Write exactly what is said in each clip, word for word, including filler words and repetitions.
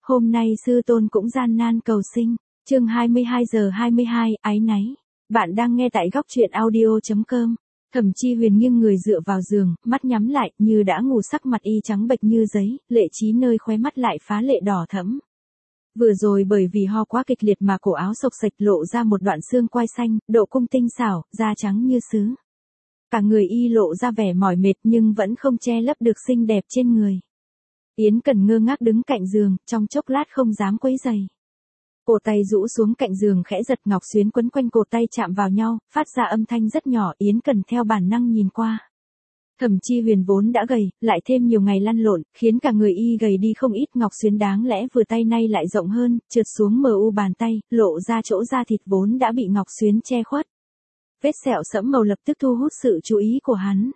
Hôm nay sư tôn cũng gian nan cầu sinh. Chương hai mươi hai giờ hai mươi hai, áy náy. Bạn đang nghe tại góc truyện audio chấm com. Thẩm Chi Huyền nghiêng người dựa vào giường, mắt nhắm lại, như đã ngủ, sắc mặt y trắng bệch như giấy, lệ trí nơi khóe mắt lại phá lệ đỏ thẫm. Vừa rồi bởi vì ho quá kịch liệt mà cổ áo xộc xệch lộ ra một đoạn xương quai xanh, độ cung tinh xảo, da trắng như sứ. Cả người y lộ ra vẻ mỏi mệt nhưng vẫn không che lấp được xinh đẹp trên người. Yến Cần ngơ ngác đứng cạnh giường, trong chốc lát không dám quấy giày. Cổ tay rũ xuống cạnh giường khẽ giật, ngọc xuyến quấn quanh cổ tay chạm vào nhau, phát ra âm thanh rất nhỏ. Yến Cần theo bản năng nhìn qua. Thẩm Chi Huyền vốn đã gầy, lại thêm nhiều ngày lăn lộn, khiến cả người y gầy đi không ít. Ngọc xuyến đáng lẽ vừa tay nay lại rộng hơn, trượt xuống mờ u bàn tay, lộ ra chỗ da thịt vốn đã bị ngọc xuyến che khuất. Vết sẹo sẫm màu lập tức thu hút sự chú ý của hắn.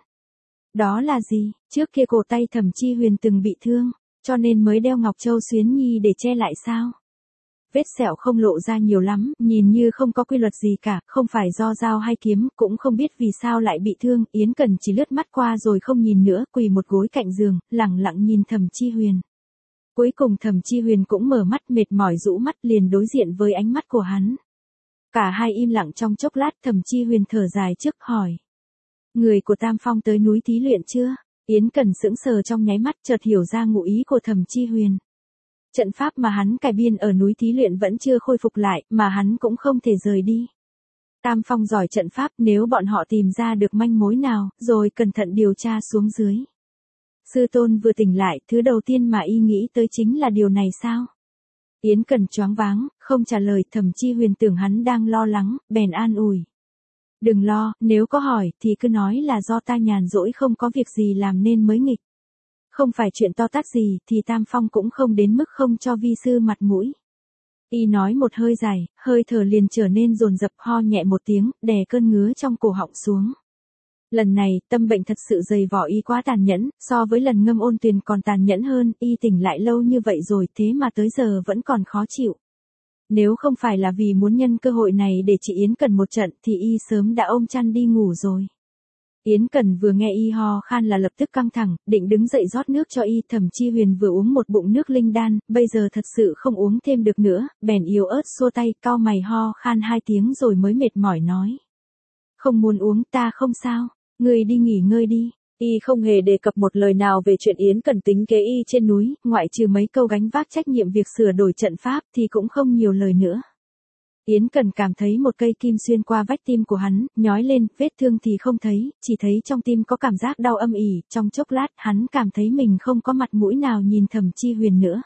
Đó là gì? Trước kia cổ tay Thẩm Chi Huyền từng bị thương, cho nên mới đeo ngọc châu xuyến nhi để che lại sao? Vết sẹo không lộ ra nhiều lắm, nhìn như không có quy luật gì cả, không phải do dao hay kiếm, cũng không biết vì sao lại bị thương. Yến Cần chỉ lướt mắt qua rồi không nhìn nữa, quỳ một gối cạnh giường, lẳng lặng nhìn Thẩm Chi Huyền. Cuối cùng Thẩm Chi Huyền cũng mở mắt, mệt mỏi rũ mắt, liền đối diện với ánh mắt của hắn. Cả hai im lặng trong chốc lát. Thẩm Chi Huyền thở dài trước hỏi: Người của Tam Phong tới núi thí luyện chưa? Yến Cần sững sờ trong nháy mắt, chợt hiểu ra ngụ ý của Thẩm Chi Huyền. Trận pháp mà hắn cài biên ở núi thí luyện vẫn chưa khôi phục lại, mà hắn cũng không thể rời đi. Tam Phong giỏi trận pháp, nếu bọn họ tìm ra được manh mối nào, rồi cẩn thận điều tra xuống dưới. Sư tôn vừa tỉnh lại, thứ đầu tiên mà y nghĩ tới chính là điều này sao? Yến Cần choáng váng, không trả lời. Thẩm Chi Huyền tưởng hắn đang lo lắng, bèn an ủi: Đừng lo, nếu có hỏi, thì cứ nói là do ta nhàn rỗi không có việc gì làm nên mới nghịch. Không phải chuyện to tát gì, thì Tam Phong cũng không đến mức không cho vi sư mặt mũi. Y nói một hơi dài, hơi thở liền trở nên dồn dập, ho nhẹ một tiếng, đè cơn ngứa trong cổ họng xuống. Lần này, tâm bệnh thật sự dày vò y quá tàn nhẫn, so với lần ngâm ôn tuyền còn tàn nhẫn hơn. Y tỉnh lại lâu như vậy rồi, thế mà tới giờ vẫn còn khó chịu. Nếu không phải là vì muốn nhân cơ hội này để chị Yến Cần một trận, thì y sớm đã ôm chăn đi ngủ rồi. Yến Cần vừa nghe y ho khan là lập tức căng thẳng, định đứng dậy rót nước cho y. Thẩm Chi Huyền vừa uống một bụng nước linh đan, bây giờ thật sự không uống thêm được nữa, bèn yếu ớt xua tay, cau mày ho khan hai tiếng rồi mới mệt mỏi nói: Không muốn uống, ta không sao, ngươi đi nghỉ ngơi đi. Y không hề đề cập một lời nào về chuyện Yến Cần tính kế y trên núi, ngoại trừ mấy câu gánh vác trách nhiệm việc sửa đổi trận pháp thì cũng không nhiều lời nữa. Yến Cần cảm thấy một cây kim xuyên qua vách tim của hắn, nhói lên, vết thương thì không thấy, chỉ thấy trong tim có cảm giác đau âm ỉ. Trong chốc lát hắn cảm thấy mình không có mặt mũi nào nhìn Thẩm Chi Huyền nữa.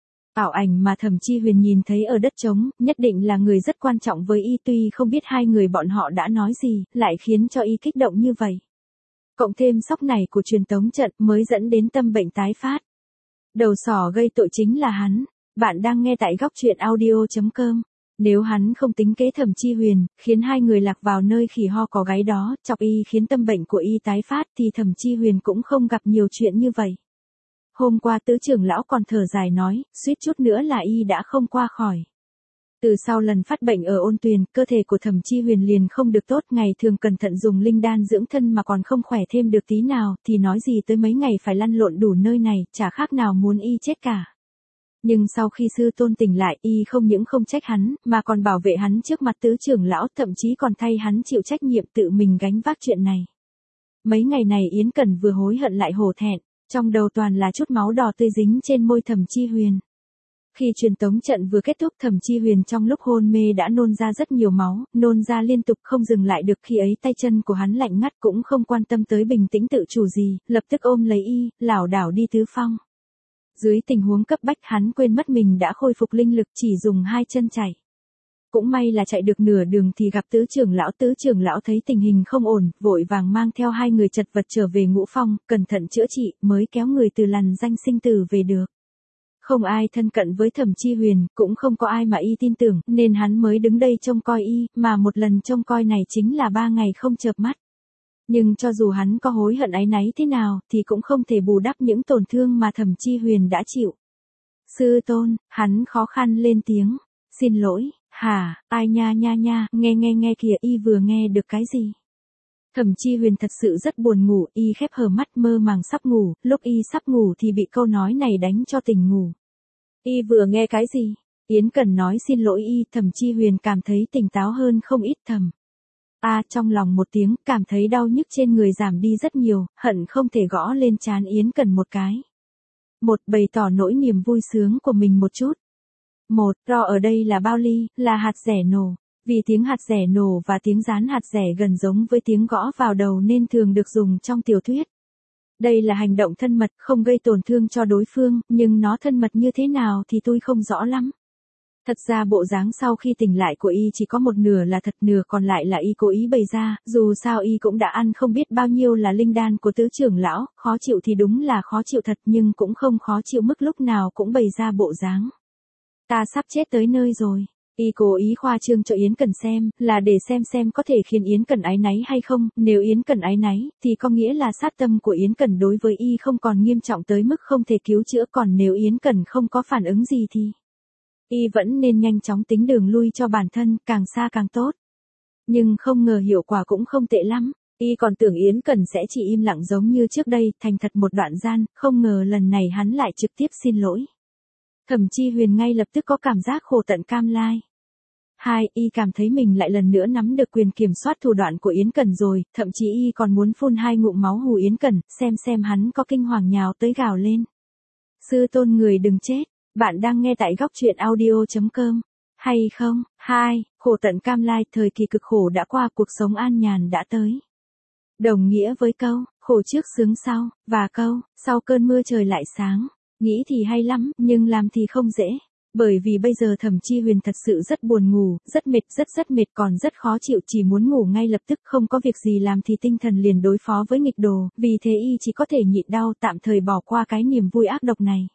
Ảo ảnh mà Thẩm Chi Huyền nhìn thấy ở đất trống, nhất định là người rất quan trọng với y, tuy không biết hai người bọn họ đã nói gì, lại khiến cho y kích động như vậy. Cộng thêm sốc này của truyền tống trận mới dẫn đến tâm bệnh tái phát. Đầu sỏ gây tội chính là hắn. Bạn đang nghe tại góc truyện audio chấm com. Nếu hắn không tính kế Thẩm Chi Huyền, khiến hai người lạc vào nơi khỉ ho có gáy đó, chọc y khiến tâm bệnh của y tái phát, thì Thẩm Chi Huyền cũng không gặp nhiều chuyện như vậy. Hôm qua tứ trưởng lão còn thở dài nói, suýt chút nữa là y đã không qua khỏi. Từ sau lần phát bệnh ở ôn tuyền, cơ thể của Thẩm Chi Huyền liền không được tốt, ngày thường cẩn thận dùng linh đan dưỡng thân mà còn không khỏe thêm được tí nào, thì nói gì tới mấy ngày phải lăn lộn đủ nơi này, chả khác nào muốn y chết cả. Nhưng sau khi sư tôn tỉnh lại, y không những không trách hắn, mà còn bảo vệ hắn trước mặt tứ trưởng lão, thậm chí còn thay hắn chịu trách nhiệm tự mình gánh vác chuyện này. Mấy ngày này Yến Cần vừa hối hận lại hổ thẹn, trong đầu toàn là chút máu đỏ tươi dính trên môi Thẩm Chi Huyền. Khi truyền tống trận vừa kết thúc, Thẩm Chi Huyền trong lúc hôn mê đã nôn ra rất nhiều máu, nôn ra liên tục không dừng lại được. Khi ấy tay chân của hắn lạnh ngắt, cũng không quan tâm tới bình tĩnh tự chủ gì, lập tức ôm lấy y, lảo đảo đi tứ phong. Dưới tình huống cấp bách hắn quên mất mình đã khôi phục linh lực, chỉ dùng hai chân chạy. Cũng may là chạy được nửa đường thì gặp tứ trưởng lão. Tứ trưởng lão thấy tình hình không ổn, vội vàng mang theo hai người chật vật trở về Ngũ Phong, cẩn thận chữa trị, mới kéo người từ lằn danh sinh tử về được. Không ai thân cận với Thẩm Chi Huyền, cũng không có ai mà y tin tưởng, nên hắn mới đứng đây trông coi y, mà một lần trông coi này chính là ba ngày không chợp mắt. Nhưng cho dù hắn có hối hận áy náy thế nào, thì cũng không thể bù đắp những tổn thương mà Thẩm Chi Huyền đã chịu. Sư tôn, hắn khó khăn lên tiếng. Xin lỗi, hả, ai nha nha nha, nghe nghe nghe kìa, y vừa nghe được cái gì? Thẩm Chi Huyền thật sự rất buồn ngủ, y khép hờ mắt mơ màng sắp ngủ, lúc y sắp ngủ thì bị câu nói này đánh cho tỉnh ngủ. Y vừa nghe cái gì? Yến Cần nói xin lỗi y, Thẩm Chi Huyền cảm thấy tỉnh táo hơn không ít thầm. A à, trong lòng một tiếng, cảm thấy đau nhức trên người giảm đi rất nhiều, hận không thể gõ lên trán Yến Cần một cái. Một, bày tỏ nỗi niềm vui sướng của mình một chút. Một, ro ở đây là bao ly, là hạt rẻ nổ. Vì tiếng hạt rẻ nổ và tiếng dán hạt rẻ gần giống với tiếng gõ vào đầu nên thường được dùng trong tiểu thuyết. Đây là hành động thân mật, không gây tổn thương cho đối phương, nhưng nó thân mật như thế nào thì tôi không rõ lắm. Thật ra bộ dáng sau khi tỉnh lại của y chỉ có một nửa là thật, nửa còn lại là y cố ý bày ra, dù sao y cũng đã ăn không biết bao nhiêu là linh đan của tứ trưởng lão, khó chịu thì đúng là khó chịu thật nhưng cũng không khó chịu mức lúc nào cũng bày ra bộ dáng. Ta sắp chết tới nơi rồi. Y cố ý khoa trương cho Yến Cần xem, là để xem xem có thể khiến Yến Cần áy náy hay không, nếu Yến Cần áy náy, thì có nghĩa là sát tâm của Yến Cần đối với y không còn nghiêm trọng tới mức không thể cứu chữa, còn nếu Yến Cần không có phản ứng gì thì y vẫn nên nhanh chóng tính đường lui cho bản thân, càng xa càng tốt. Nhưng không ngờ hiệu quả cũng không tệ lắm, y còn tưởng Yến Cần sẽ chỉ im lặng giống như trước đây, thành thật một đoạn gian, không ngờ lần này hắn lại trực tiếp xin lỗi. Thẩm Chi Huyền ngay lập tức có cảm giác khổ tận cam lai. Hai, y cảm thấy mình lại lần nữa nắm được quyền kiểm soát thủ đoạn của Yến Cần rồi, thậm chí y còn muốn phun hai ngụm máu hù Yến Cần, xem xem hắn có kinh hoàng nhào tới gào lên. Sư tôn người đừng chết, bạn đang nghe tại góc truyện audio chấm com, hay không? Hai, khổ tận cam lai, thời kỳ cực khổ đã qua, cuộc sống an nhàn đã tới. Đồng nghĩa với câu, khổ trước sướng sau, và câu, sau cơn mưa trời lại sáng. Nghĩ thì hay lắm, nhưng làm thì không dễ. Bởi vì bây giờ Thẩm Chi Huyền thật sự rất buồn ngủ, rất mệt, rất rất mệt, còn rất khó chịu, chỉ muốn ngủ ngay lập tức, không có việc gì làm thì tinh thần liền đối phó với nghịch đồ, vì thế y chỉ có thể nhịn đau, tạm thời bỏ qua cái niềm vui ác độc này.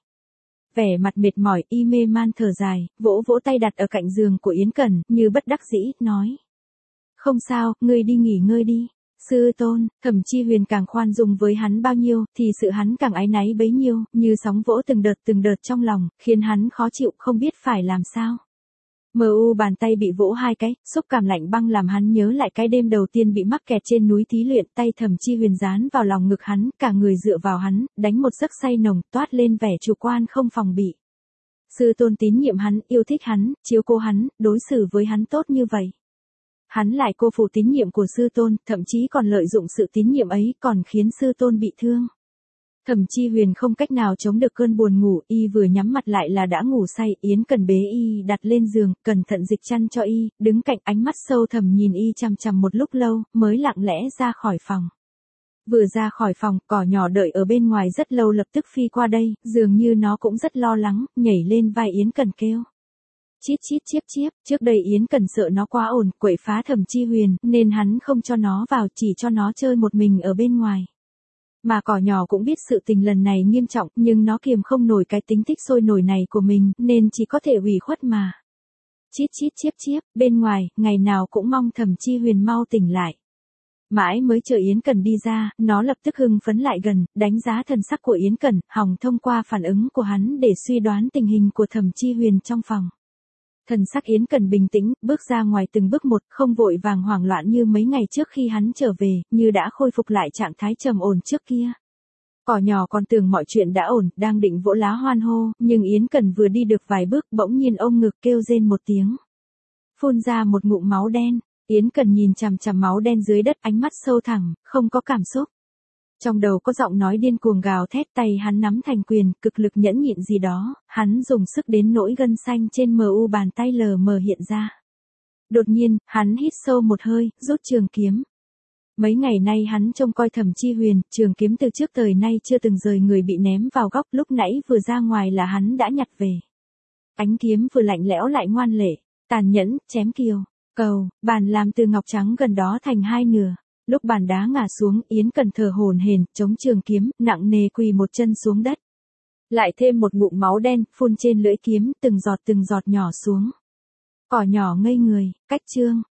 Vẻ mặt mệt mỏi, y mê man thở dài, vỗ vỗ tay đặt ở cạnh giường của Yến Cần, như bất đắc dĩ, nói. Không sao, ngươi đi nghỉ ngơi đi. Sư tôn, Thẩm Chi Huyền càng khoan dung với hắn bao nhiêu, thì sự hắn càng áy náy bấy nhiêu, như sóng vỗ từng đợt từng đợt trong lòng, khiến hắn khó chịu, không biết phải làm sao. Mờ u bàn tay bị vỗ hai cái, xúc cảm lạnh băng làm hắn nhớ lại cái đêm đầu tiên bị mắc kẹt trên núi thí luyện, tay Thẩm Chi Huyền dán vào lòng ngực hắn, cả người dựa vào hắn, đánh một giấc say nồng, toát lên vẻ chủ quan không phòng bị. Sư tôn tín nhiệm hắn, yêu thích hắn, chiếu cố hắn, đối xử với hắn tốt như vậy. Hắn lại cô phụ tín nhiệm của sư tôn, thậm chí còn lợi dụng sự tín nhiệm ấy, còn khiến sư tôn bị thương. Thẩm Chi Huyền không cách nào chống được cơn buồn ngủ, y vừa nhắm mặt lại là đã ngủ say, Yến Cần bế y đặt lên giường, cẩn thận dịch chăn cho y, đứng cạnh ánh mắt sâu thẳm nhìn y chằm chằm một lúc lâu, mới lặng lẽ ra khỏi phòng. Vừa ra khỏi phòng, cỏ nhỏ đợi ở bên ngoài rất lâu lập tức phi qua đây, dường như nó cũng rất lo lắng, nhảy lên vai Yến Cần kêu. Chít chít chiếp chiếp, trước đây Yến Cần sợ nó quá ồn, quậy phá Thẩm Chi Huyền, nên hắn không cho nó vào, chỉ cho nó chơi một mình ở bên ngoài. Mà cỏ nhỏ cũng biết sự tình lần này nghiêm trọng, nhưng nó kiềm không nổi cái tính thích sôi nổi này của mình, nên chỉ có thể ủy khuất mà. Chít chít chiếp chiếp, bên ngoài, ngày nào cũng mong Thẩm Chi Huyền mau tỉnh lại. Mãi mới chờ Yến Cần đi ra, nó lập tức hưng phấn lại gần, đánh giá thần sắc của Yến Cần, hòng thông qua phản ứng của hắn để suy đoán tình hình của Thẩm Chi Huyền trong phòng. Thần sắc Yến Cần bình tĩnh, bước ra ngoài từng bước một, không vội vàng hoảng loạn như mấy ngày trước khi hắn trở về, như đã khôi phục lại trạng thái trầm ổn trước kia. Cỏ nhỏ còn tưởng mọi chuyện đã ổn, đang định vỗ lá hoan hô, nhưng Yến Cần vừa đi được vài bước, bỗng nhiên ôm ngực kêu rên một tiếng. Phun ra một ngụm máu đen, Yến Cần nhìn chằm chằm máu đen dưới đất, ánh mắt sâu thẳm, không có cảm xúc. Trong đầu có giọng nói điên cuồng gào thét, tay hắn nắm thành quyền, cực lực nhẫn nhịn gì đó, hắn dùng sức đến nỗi gân xanh trên mờ u bàn tay lờ mờ hiện ra. Đột nhiên, hắn hít sâu một hơi, rút trường kiếm. Mấy ngày nay hắn trông coi Thẩm Chi Huyền, trường kiếm từ trước tới nay chưa từng rời người bị ném vào góc, lúc nãy vừa ra ngoài là hắn đã nhặt về. Ánh kiếm vừa lạnh lẽo lại ngoan lệ, tàn nhẫn, chém kiều, cầu, bàn làm từ ngọc trắng gần đó thành hai nửa. Lúc bàn đá ngả xuống, Yến Cần thở hổn hển, chống trường kiếm, nặng nề quỳ một chân xuống đất. Lại thêm một ngụm máu đen, phun trên lưỡi kiếm, từng giọt từng giọt nhỏ xuống. Cỏ nhỏ ngây người, cách chương.